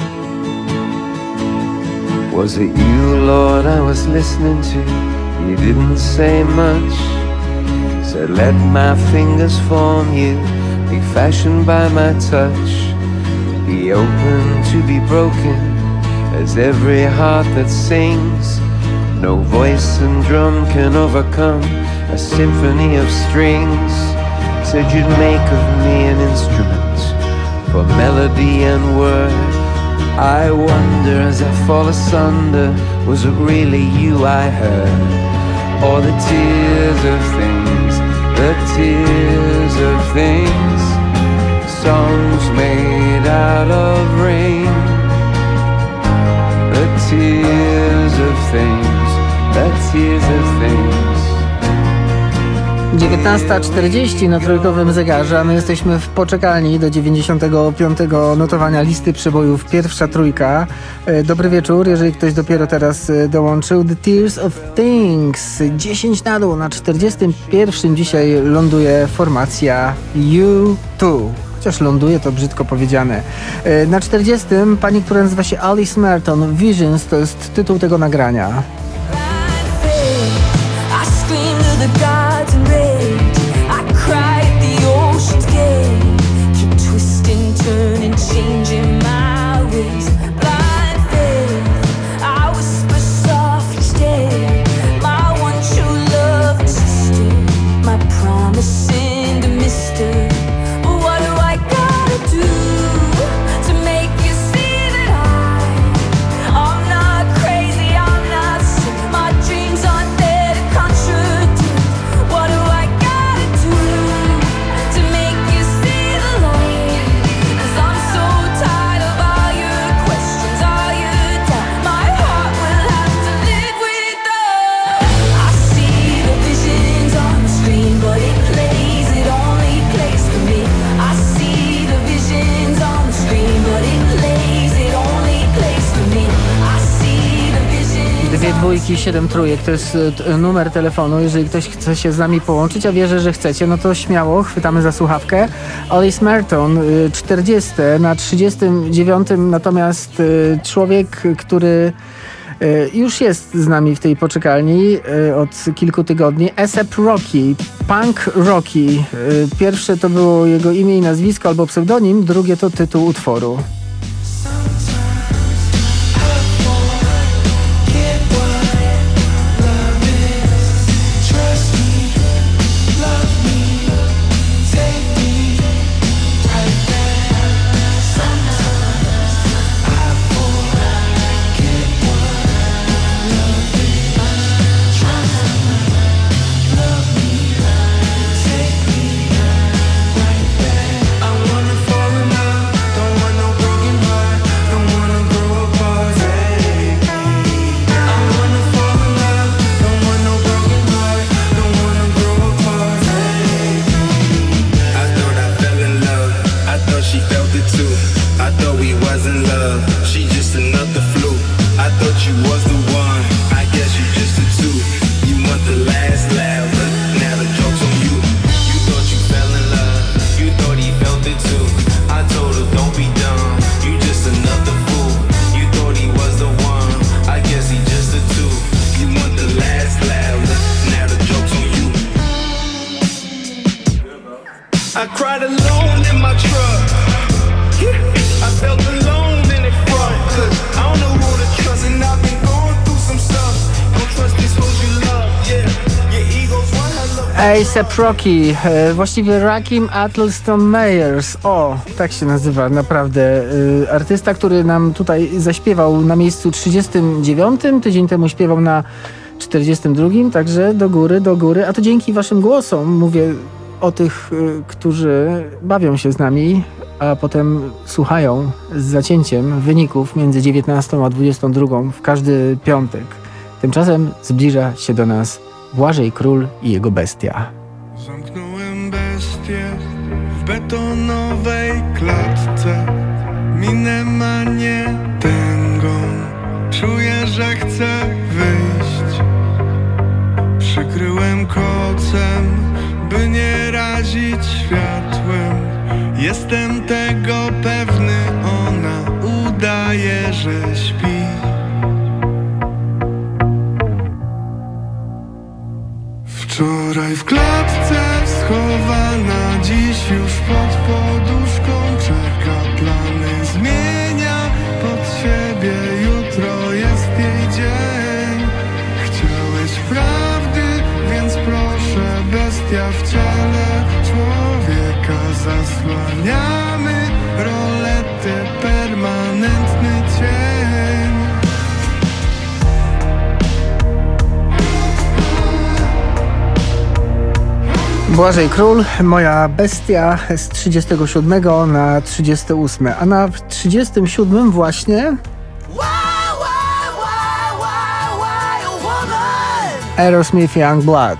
Speaker 13: Was it you, Lord, I was listening to? You didn't say much. Said, let my fingers form you, be fashioned by my touch. Be open to be broken, as every heart that sings. No voice and drum can overcome a symphony of strings. Said you'd make of me an instrument for melody and word. I wonder as I fall asunder, was it really you I heard? Or the tears of things, the tears of things, songs made out of rain. The tears of things, the tears of things.
Speaker 5: dziewiętnasta czterdzieści na trójkowym zegarze, a my jesteśmy w poczekalni do dziewięćdziesiątego piątego notowania listy przebojów Pierwsza Trójka. Dobry wieczór, jeżeli ktoś dopiero teraz dołączył. The Tears of Things, dziesięć na dół, na czterdziestym pierwszym dzisiaj ląduje formacja U dwa. chociaż ląduje to brzydko powiedziane. Na czterdziestym pani, która nazywa się Alice Merton, Visions, to jest tytuł tego nagrania. Dwójki, siedem trójek, to jest numer telefonu, jeżeli ktoś chce się z nami połączyć, a wierzę, że chcecie, no to śmiało, chwytamy za słuchawkę. Alice Merton, czterdzieste, na trzydziestym dziewiątym natomiast człowiek, który już jest z nami w tej poczekalni od kilku tygodni, A$ep Rocky, Punk Rocky. Pierwsze to było jego imię i nazwisko albo pseudonim, drugie to tytuł utworu. A$ep Rocky, e, właściwie Rakim Atlston Meyers, o, tak się nazywa naprawdę, e, artysta, który nam tutaj zaśpiewał na miejscu trzydziestym dziewiątym, tydzień temu śpiewał na czterdziestym drugim, także do góry, do góry, a to dzięki waszym głosom, mówię o tych, e, którzy bawią się z nami, a potem słuchają z zacięciem wyników między dziewiętnastą a dwudziestą drugą w każdy piątek. Tymczasem zbliża się do nas Błażej Król i jego bestia.
Speaker 14: Zamknąłem bestię w betonowej klatce. Minę ma nie tęgą. Czuję, że chcę wyjść. Przykryłem kocem, by nie razić światłem. Jestem tego pewny, ona udaje, że śpi. Wczoraj w klatce schowana, dziś już pod poduszką czeka. Plany zmienia pod siebie, jutro jest jej dzień. Chciałeś prawdy, więc proszę, bestia w ciele człowieka. Zasłaniamy rolety, permanentny cień.
Speaker 5: Błażej Król, moja bestia z trzydziestego siódmego na trzydzieste ósme, a na trzydziestym siódmym właśnie Aerosmith Youngblood.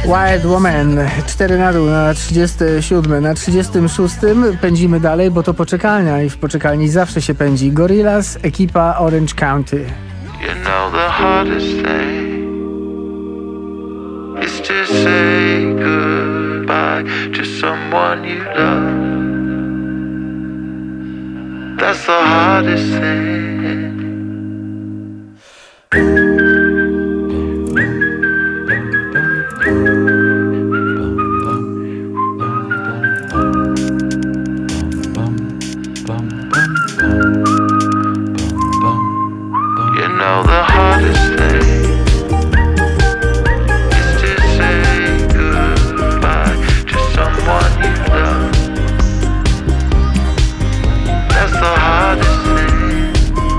Speaker 5: Wild Woman, cztery na dół na trzydziestym siódmym. Na trzydziestym szóstym pędzimy dalej, bo to poczekalnia i w poczekalni zawsze się pędzi. Gorillaz, ekipa Orange County.
Speaker 15: You know the hardest thing is to say goodbye to someone you love. That's the hardest thing. You know the hardest thing is to say goodbye to someone you love. That's the hardest thing.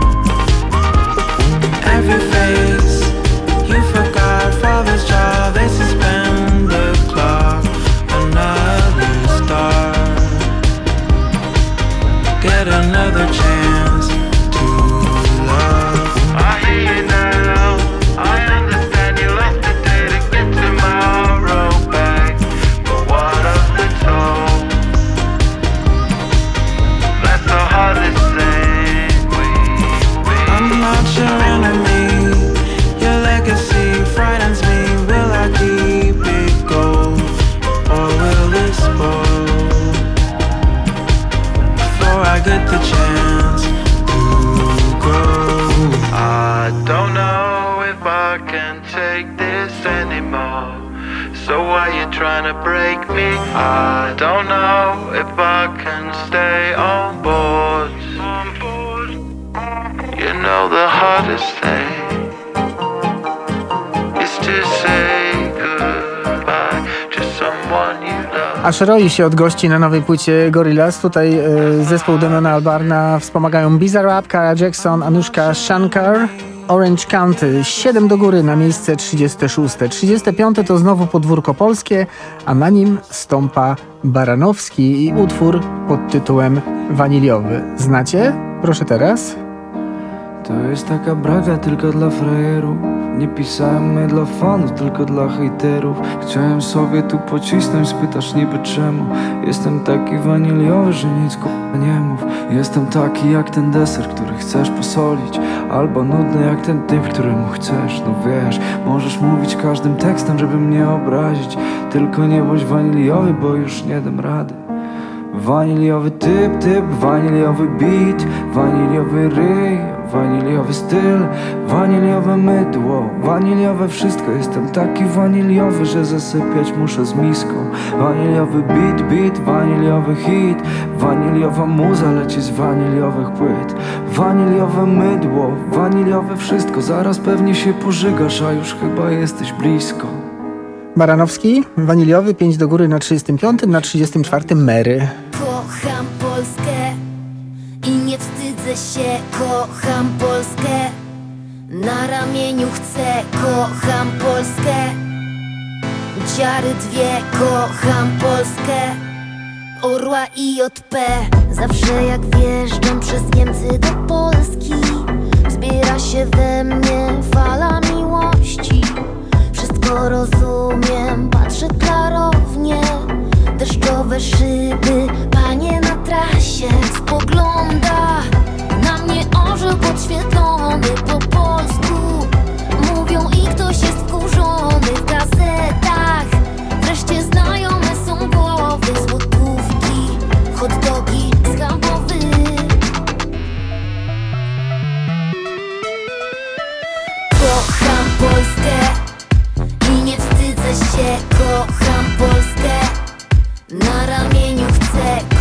Speaker 8: Every face you forgot, father's child, they suspend the clock. Another star, get another chance to love.
Speaker 15: I hear you now, I understand you lost the day to get tomorrow back. But what of the toll? That's the hardest thing we've been.
Speaker 8: I'm not your enemy, your legacy frightens me. Will I keep it gold, or will it spoil before I get the chance to grow?
Speaker 15: I don't know if I can take this anymore. So why you trying to break me? I don't know if I can stay on board. You know the hardest thing is to say goodbye to someone you love.
Speaker 5: Aż roi się od gości na nowej płycie Gorillaz. Tutaj y, zespół Damona Albarna wspomagają Bizarrap, Kara Jackson, Anushka Shankar, Orange County. siedem do góry na miejsce trzydzieste szóste. trzydzieste piąte to znowu podwórko polskie, a na nim stąpa Baranowski i utwór pod tytułem Waniliowy. Znacie? Proszę teraz.
Speaker 11: To jest taka braga tylko dla frajerów. Nie pisałem my dla fanów, tylko dla hejterów. Chciałem sobie tu pocisnąć, spytasz niby czemu. Jestem taki waniliowy, że nic k***a nie mów. Jestem taki jak ten deser, który chcesz posolić, albo nudny jak ten typ, któremu chcesz. No wiesz, możesz mówić każdym tekstem, żeby mnie obrazić, tylko nie bądź waniliowy, bo już nie dam rady. Waniliowy typ, typ, waniliowy beat, waniliowy ryj, waniliowy styl, waniliowe mydło, waniliowe wszystko. Jestem taki waniliowy, że zasypiać muszę z miską. Waniliowy beat, beat, waniliowy hit, waniliowa muza leci z waniliowych płyt. Waniliowe mydło, waniliowe wszystko. Zaraz pewnie się pożygasz, a już chyba jesteś blisko.
Speaker 5: Baranowski, Waniliowy, pięć do góry na trzydziestym piątym, na trzydziestym czwartym Mary.
Speaker 7: Kocham Polskę i nie wstydzę się, kocham Polskę. Na ramieniu chcę, kocham Polskę. Dziary dwie, kocham Polskę. Orła i J P. Zawsze jak wjeżdżam przez Niemcy do Polski, zbiera się we mnie fala miłości. Wszystko rozumiem, patrzę klarownie. Deszczowe szyby, panie na trasie. Spogląda na mnie orzeł podświetlony. Po polsku mówią i ktoś jest wkurzony. W gazetach wreszcie znajome są głowy. Złotówki, hot dogi, schabowy. Kocham Polskę i nie wstydzę się, kocham Polskę. Na ramieniu chcę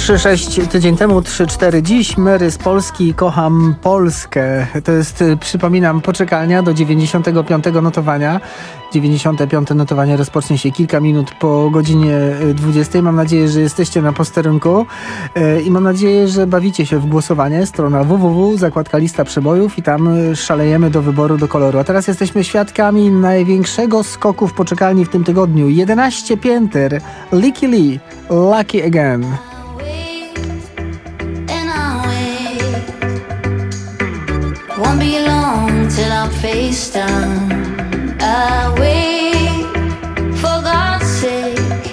Speaker 5: trzy sześć tydzień temu, trzy cztery dziś. Mary z Polski, kocham Polskę. To jest, przypominam, poczekalnia do dziewięćdziesiątego piątego notowania. dziewięćdziesiąte piąte notowanie rozpocznie się kilka minut po godzinie dwudziestej. Mam nadzieję, że jesteście na posterunku i mam nadzieję, że bawicie się w głosowanie. Strona www, zakładka lista przebojów i tam szalejemy do wyboru, do koloru. A teraz jesteśmy świadkami największego skoku w poczekalni w tym tygodniu. jedenaście pięter. Licky Lee, Lucky Again.
Speaker 16: Won't be long till I'm face down. I wait for God's sake.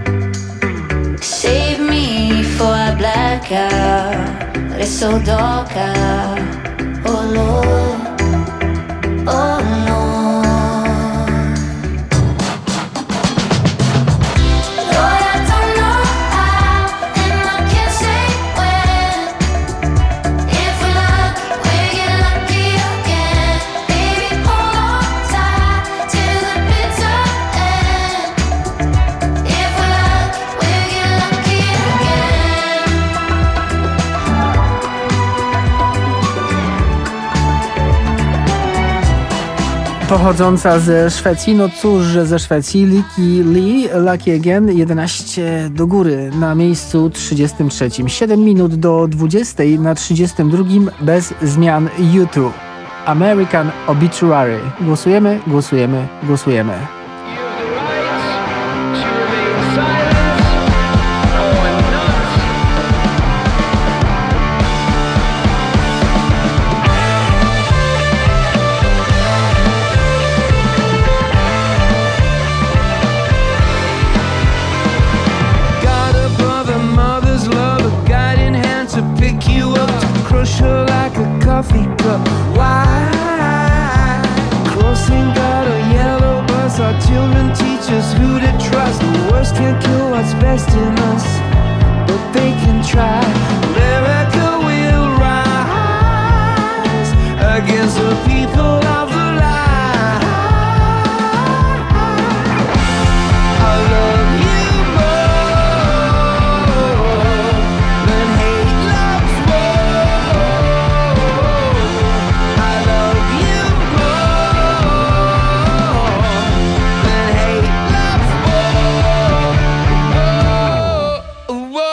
Speaker 16: Save me before I black out. It's so dark out. Oh Lord, oh Lord. Lord, I don't know how, and I can't say when. If we're lucky, we get lucky again. Baby, hold on tight till the bitter end. If we're lucky, we get lucky again.
Speaker 5: Pochodząca ze Szwecji, no cóż, że ze Szwecji, Licky Lee, Lucky Again, jedenaście do góry na miejscu trzydziestym trzecim. siedem minut do dwudziestej na trzydziestym drugim bez zmian YouTube. American Obituary. Głosujemy, głosujemy, głosujemy.
Speaker 8: God above a mother's love, a guiding hand to pick you up, to crush her like a coffee cup. Why? Crossing guard or yellow bus, our children teach us who to trust. The worst can't kill what's best in us, but they can try. America will rise against the people of the lie. I love you more than hate loves more. I love you more than hate loves more. Whoa.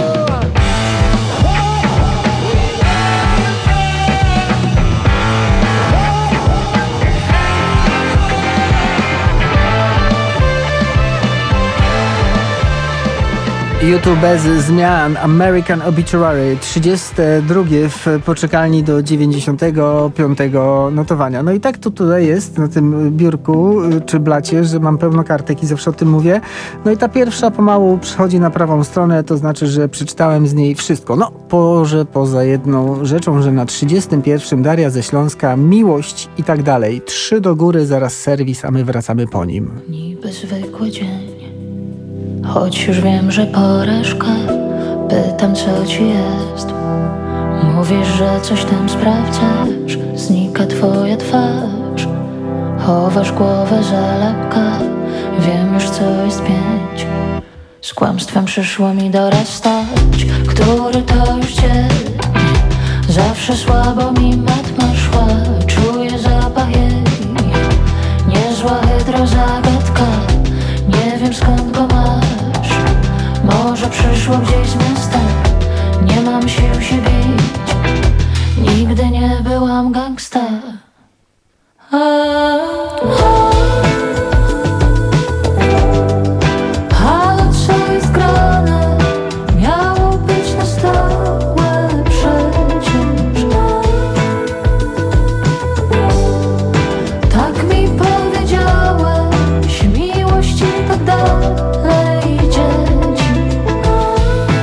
Speaker 5: YouTube bez zmian, American Obituary, trzydzieste drugie w poczekalni do dziewięćdziesiątego piątego notowania. No i tak to tutaj jest na tym biurku czy blacie, że mam pełno kartek i zawsze o tym mówię. No i ta pierwsza pomału przychodzi na prawą stronę, to znaczy, że przeczytałem z niej wszystko. No, może poza jedną rzeczą, że na trzydziestym pierwszym Daria ze Śląska, Miłość i tak dalej. Trzy do góry, zaraz serwis, a my wracamy po nim.
Speaker 16: Niby zwykły dzień, choć już wiem, że porażka. Pytam, co ci jest. Mówisz, że coś tam sprawdzasz. Znika twoja twarz. Chowasz głowę za lekka. Wiem już, co jest pięć. Z kłamstwem przyszło mi dorastać. Który to już dzień. Zawsze słabo mi matma szła. Czuję zapach jej. Niezła hydra zagadka. Nie wiem, skąd go masz. Może przyszło gdzieś z miasta. Nie mam sił się bić. Nigdy nie byłam gangsta. A, a. Ale co jest grane? Miało być na stałe przecież. Tak mi powiedziałeś, miłość i tak dalej, dzieci.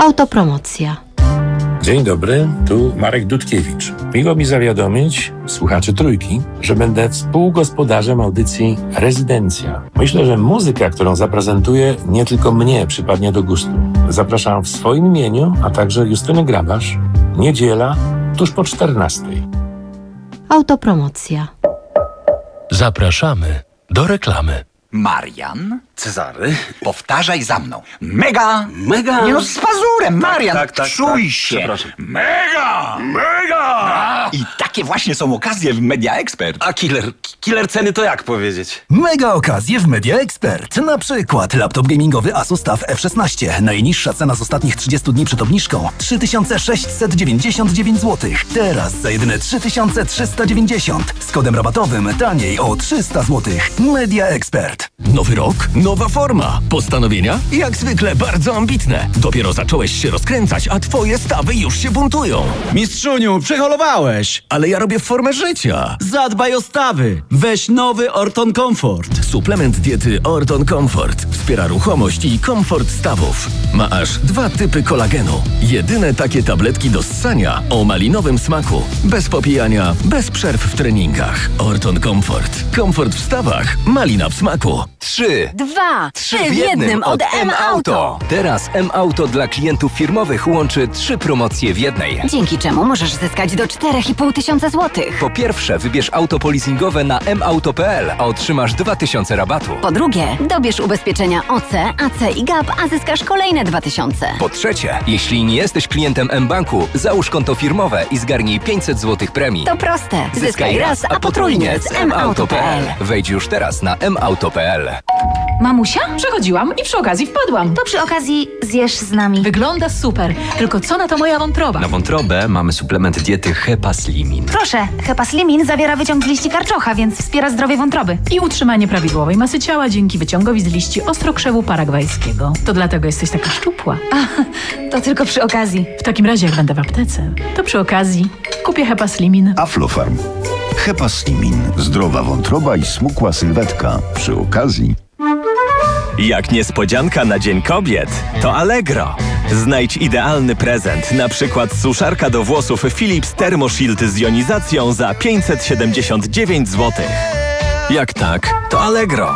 Speaker 16: Autopromocja.
Speaker 2: Dzień dobry, tu Marek Dudkiewicz. Miło mi zawiadomić słuchaczy Trójki, że będę współgospodarzem audycji Rezydencja. Myślę, że muzyka, którą zaprezentuję, nie tylko mnie przypadnie do gustu. Zapraszam w swoim imieniu, a także Justynę Grabasz. Niedziela, tuż po czternastej.
Speaker 16: Autopromocja.
Speaker 2: Zapraszamy do reklamy.
Speaker 19: Marian? Cezary? Powtarzaj za mną. Mega!
Speaker 1: Mega!
Speaker 19: Nie no, z pazurem, Marian!
Speaker 1: tak, tak,
Speaker 19: Czuj
Speaker 1: tak.
Speaker 19: się!
Speaker 1: Przepraszam.
Speaker 19: Mega! Mega! I takie właśnie są okazje w Media Expert.
Speaker 1: A killer, killer ceny to jak powiedzieć?
Speaker 17: Mega okazje w Media Expert. Na przykład laptop gamingowy Asus TUF F szesnaście. Najniższa cena z ostatnich trzydziestu dni przed obniżką trzy tysiące sześćset dziewięćdziesiąt dziewięć złotych. Teraz za jedyne trzy tysiące trzysta dziewięćdziesiąt. Z kodem rabatowym taniej o trzysta złotych. Media Expert.
Speaker 25: Nowy rok, nowa forma. Postanowienia? Jak zwykle bardzo ambitne. Dopiero zacząłeś się rozkręcać, a twoje stawy już się buntują.
Speaker 18: Mistrzuniu, przeholowałeś!
Speaker 25: Ale ja robię formę życia.
Speaker 18: Zadbaj o stawy. Weź nowy Orton Comfort.
Speaker 25: Suplement diety Orton Comfort. Wspiera ruchomość i komfort stawów. Ma aż dwa typy kolagenu. Jedyne takie tabletki do ssania o malinowym smaku. Bez popijania, bez przerw w treningach. Orton Comfort. Komfort w stawach, malina w smaku.
Speaker 20: Trzy.
Speaker 16: Dwa.
Speaker 20: Trzy w jednym od M-Auto. Teraz M-Auto dla klientów firmowych łączy trzy promocje w jednej.
Speaker 21: Dzięki czemu możesz zyskać do czterech i pół tysiąca złotych.
Speaker 20: Po pierwsze, wybierz auto polizingowe na m auto kropka p l, a otrzymasz dwa tysiące rabatu.
Speaker 21: Po drugie, dobierz ubezpieczenia O C, A C i G A P, a zyskasz kolejne dwa tysiące.
Speaker 20: Po trzecie, jeśli nie jesteś klientem M-Banku, załóż konto firmowe i zgarnij pięćset złotych premii.
Speaker 21: To proste. Zyskaj raz, a potrójnie z m auto kropka p l.
Speaker 20: Wejdź już teraz na m auto kropka p l.
Speaker 22: Mamusia? Przechodziłam i przy okazji wpadłam.
Speaker 21: To przy okazji zjesz z nami.
Speaker 22: Wygląda super, tylko co na to moja wątroba?
Speaker 20: Na wątrobę mamy suplement diety Hepaslimin.
Speaker 21: Proszę, Hepaslimin zawiera wyciąg z liści karczocha, więc wspiera zdrowie wątroby.
Speaker 22: I utrzymanie prawidłowej masy ciała dzięki wyciągowi z liści ostrokrzewu paragwajskiego. To dlatego jesteś taka szczupła.
Speaker 21: A, to tylko przy okazji.
Speaker 22: W takim razie, jak będę w aptece, to przy okazji kupię Hepaslimin.
Speaker 10: Aflofarm. Hepaslimin. Zdrowa wątroba i smukła sylwetka. Przy okazji...
Speaker 23: Jak niespodzianka na Dzień Kobiet, to Allegro. Znajdź idealny prezent, na przykład suszarka do włosów Philips ThermoShield z jonizacją za pięćset siedemdziesiąt dziewięć złotych. Jak tak, to Allegro.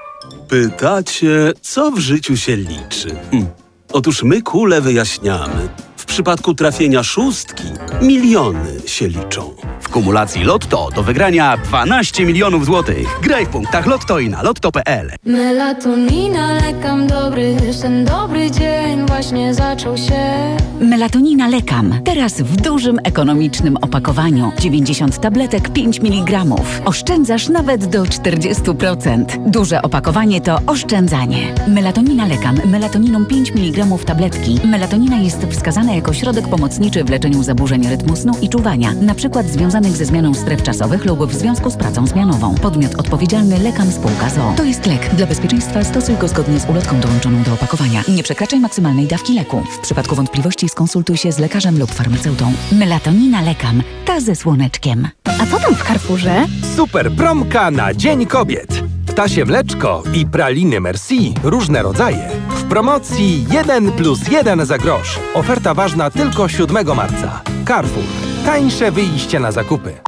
Speaker 24: Pytacie, co w życiu się liczy? Hm. Otóż my kule wyjaśniamy. W przypadku trafienia szóstki miliony się liczą.
Speaker 28: W kumulacji Lotto do wygrania dwanaście milionów złotych. Graj w punktach Lotto i na lotto kropka p l.
Speaker 7: Melatonina, lekam dobry, ten dobry dzień właśnie zaczął się.
Speaker 29: Melatonina Lekam. Teraz w dużym, ekonomicznym opakowaniu. dziewięćdziesiąt tabletek, pięć miligramów. Oszczędzasz nawet do czterdzieści procent. Duże opakowanie to oszczędzanie. Melatonina Lekam. Melatoniną pięć miligramów tabletki. Melatonina jest wskazana jako środek pomocniczy w leczeniu zaburzeń rytmu snu i czuwania, na przykład związanych ze zmianą stref czasowych lub w związku z pracą zmianową. Podmiot odpowiedzialny Lekam Spółka z o o. To jest lek. Dla bezpieczeństwa stosuj go zgodnie z ulotką dołączoną do opakowania. Nie przekraczaj maksymalnej dawki leku. W przypadku wątpliwości skonsultuj się z lekarzem lub farmaceutą. Melatonina Lekam. Ta ze słoneczkiem.
Speaker 21: A co tam w Carrefourze?
Speaker 25: Super promka na Dzień Kobiet. Ptasie mleczko i praliny Merci, różne rodzaje. W promocji jeden plus jeden za grosz. Oferta ważna tylko siódmego marca. Carrefour. Tańsze wyjście na zakupy.